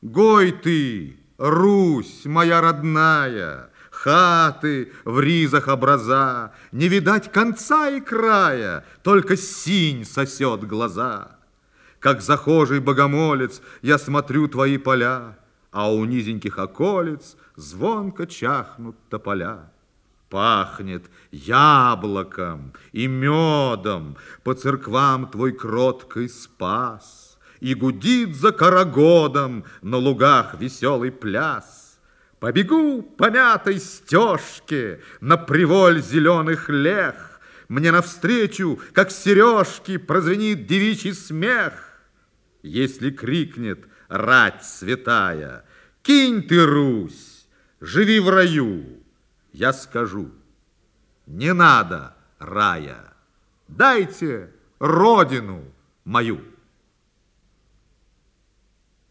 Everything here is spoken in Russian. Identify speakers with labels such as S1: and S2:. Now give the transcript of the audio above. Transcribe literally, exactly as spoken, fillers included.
S1: Гой ты, Русь моя родная, хаты в ризах образа, не видать конца и края, только синь сосет глаза. Как захожий богомолец я смотрю твои поля, а у низеньких околиц звонко чахнут тополя. Пахнет яблоком и медом по церквам твой кроткий спас, и гудит за карагодом на лугах веселый пляс. Побегу по мятой стежке на приволь зеленых лех, мне навстречу, как сережки, прозвенит девичий смех. Если крикнет рать святая: кинь ты, Русь, живи в раю, я скажу: не надо рая, дайте родину мою.